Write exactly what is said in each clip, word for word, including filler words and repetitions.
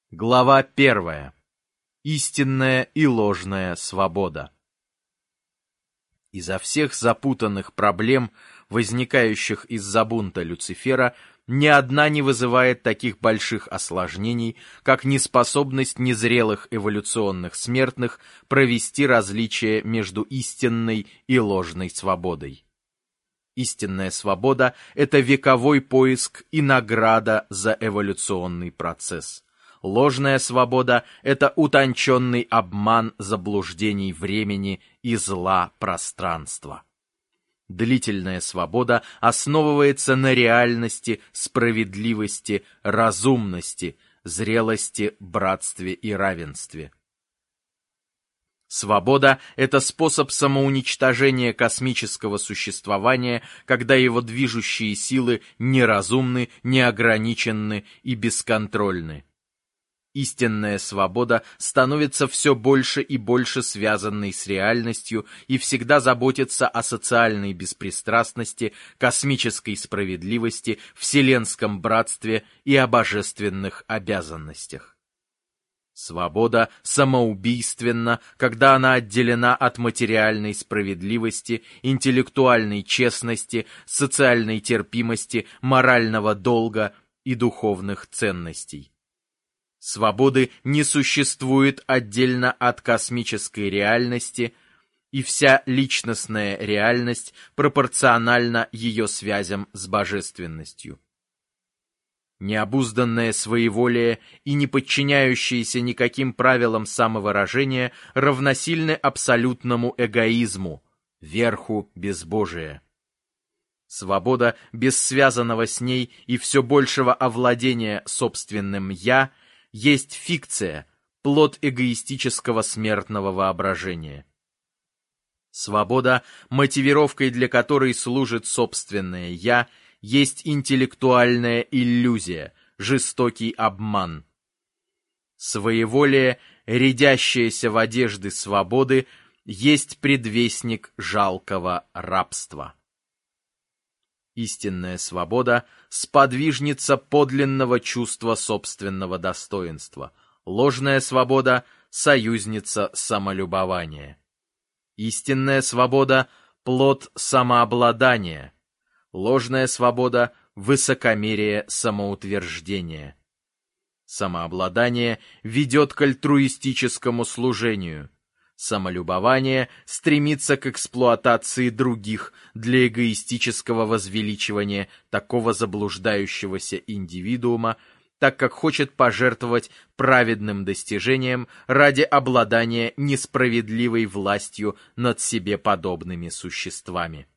Глава первая. Истинная и ложная свобода. Изо всех запутанных проблем, возникающих из-за бунта Люцифера, ни одна не вызывает таких больших осложнений, как неспособность незрелых эволюционных смертных провести различие между истинной и ложной свободой. Истинная свобода – это вековой поиск и награда за эволюционный процесс. Ложная свобода – это утонченный обман заблуждений времени и зла пространства. Длительная свобода основывается на реальности, справедливости, разумности, зрелости, братстве и равенстве. Свобода – это способ самоуничтожения космического существования, когда его движущие силы неразумны, неограниченны и бесконтрольны. Истинная свобода становится все больше и больше связанной с реальностью и всегда заботится о социальной беспристрастности, космической справедливости, вселенском братстве и о божественных обязанностях. Свобода самоубийственна, когда она отделена от материальной справедливости, интеллектуальной честности, социальной терпимости, морального долга и духовных ценностей. Свободы не существует отдельно от космической реальности, и вся личностная реальность пропорциональна ее связям с божественностью. Необузданное своеволие и не подчиняющееся никаким правилам самовыражения равносильны абсолютному эгоизму, верху безбожия. Свобода без связанного с ней и все большего овладения собственным «я» есть фикция, плод эгоистического смертного воображения. Свобода, мотивировкой для которой служит собственное «я», есть интеллектуальная иллюзия, жестокий обман. Своеволие, рядящееся в одежды свободы, есть предвестник жалкого рабства. Истинная свобода – сподвижница подлинного чувства собственного достоинства. Ложная свобода – союзница самолюбования. Истинная свобода – плод самообладания. Ложная свобода – высокомерие самоутверждения. Самообладание ведет к альтруистическому служению. Самолюбование стремится к эксплуатации других для эгоистического возвеличивания такого заблуждающегося индивидуума, так как хочет пожертвовать праведным достижением ради обладания несправедливой властью над себе подобными существами.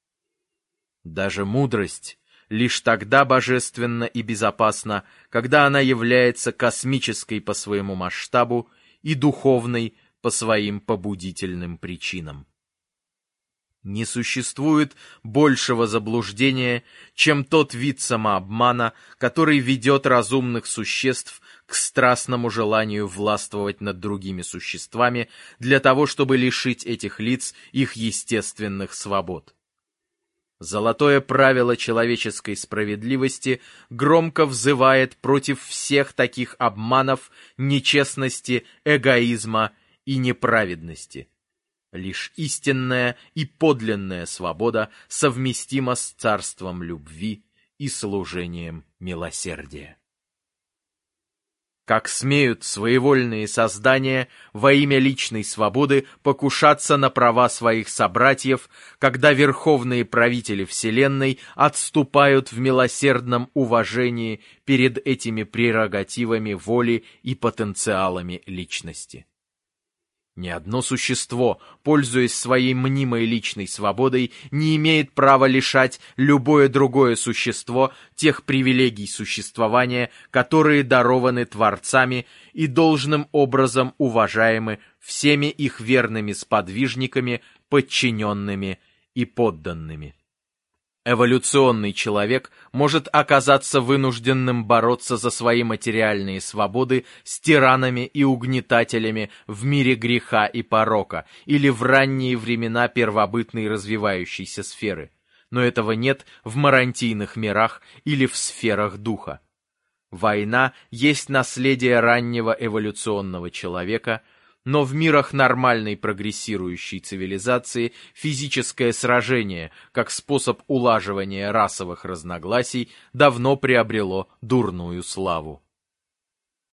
Даже мудрость лишь тогда божественна и безопасна, когда она является космической по своему масштабу и духовной по своим побудительным причинам. Не существует большего заблуждения, чем тот вид самообмана, который ведет разумных существ к страстному желанию властвовать над другими существами для того, чтобы лишить этих лиц их естественных свобод. Золотое правило человеческой справедливости громко взывает против всех таких обманов, нечестности, эгоизма и неправедности. Лишь истинная и подлинная свобода совместима с царством любви и служением милосердия. Как смеют своевольные создания во имя личной свободы покушаться на права своих собратьев, когда верховные правители Вселенной отступают в милосердном уважении перед этими прерогативами воли и потенциалами личности. Ни одно существо, пользуясь своей мнимой личной свободой, не имеет права лишать любое другое существо тех привилегий существования, которые дарованы творцами и должным образом уважаемы всеми их верными сподвижниками, подчиненными и подданными. Эволюционный человек может оказаться вынужденным бороться за свои материальные свободы с тиранами и угнетателями в мире греха и порока или в ранние времена первобытной развивающейся сферы, но этого нет в марантийных мирах или в сферах духа. Война есть наследие раннего эволюционного человека, но в мирах нормальной прогрессирующей цивилизации физическое сражение, как способ улаживания расовых разногласий, давно приобрело дурную славу.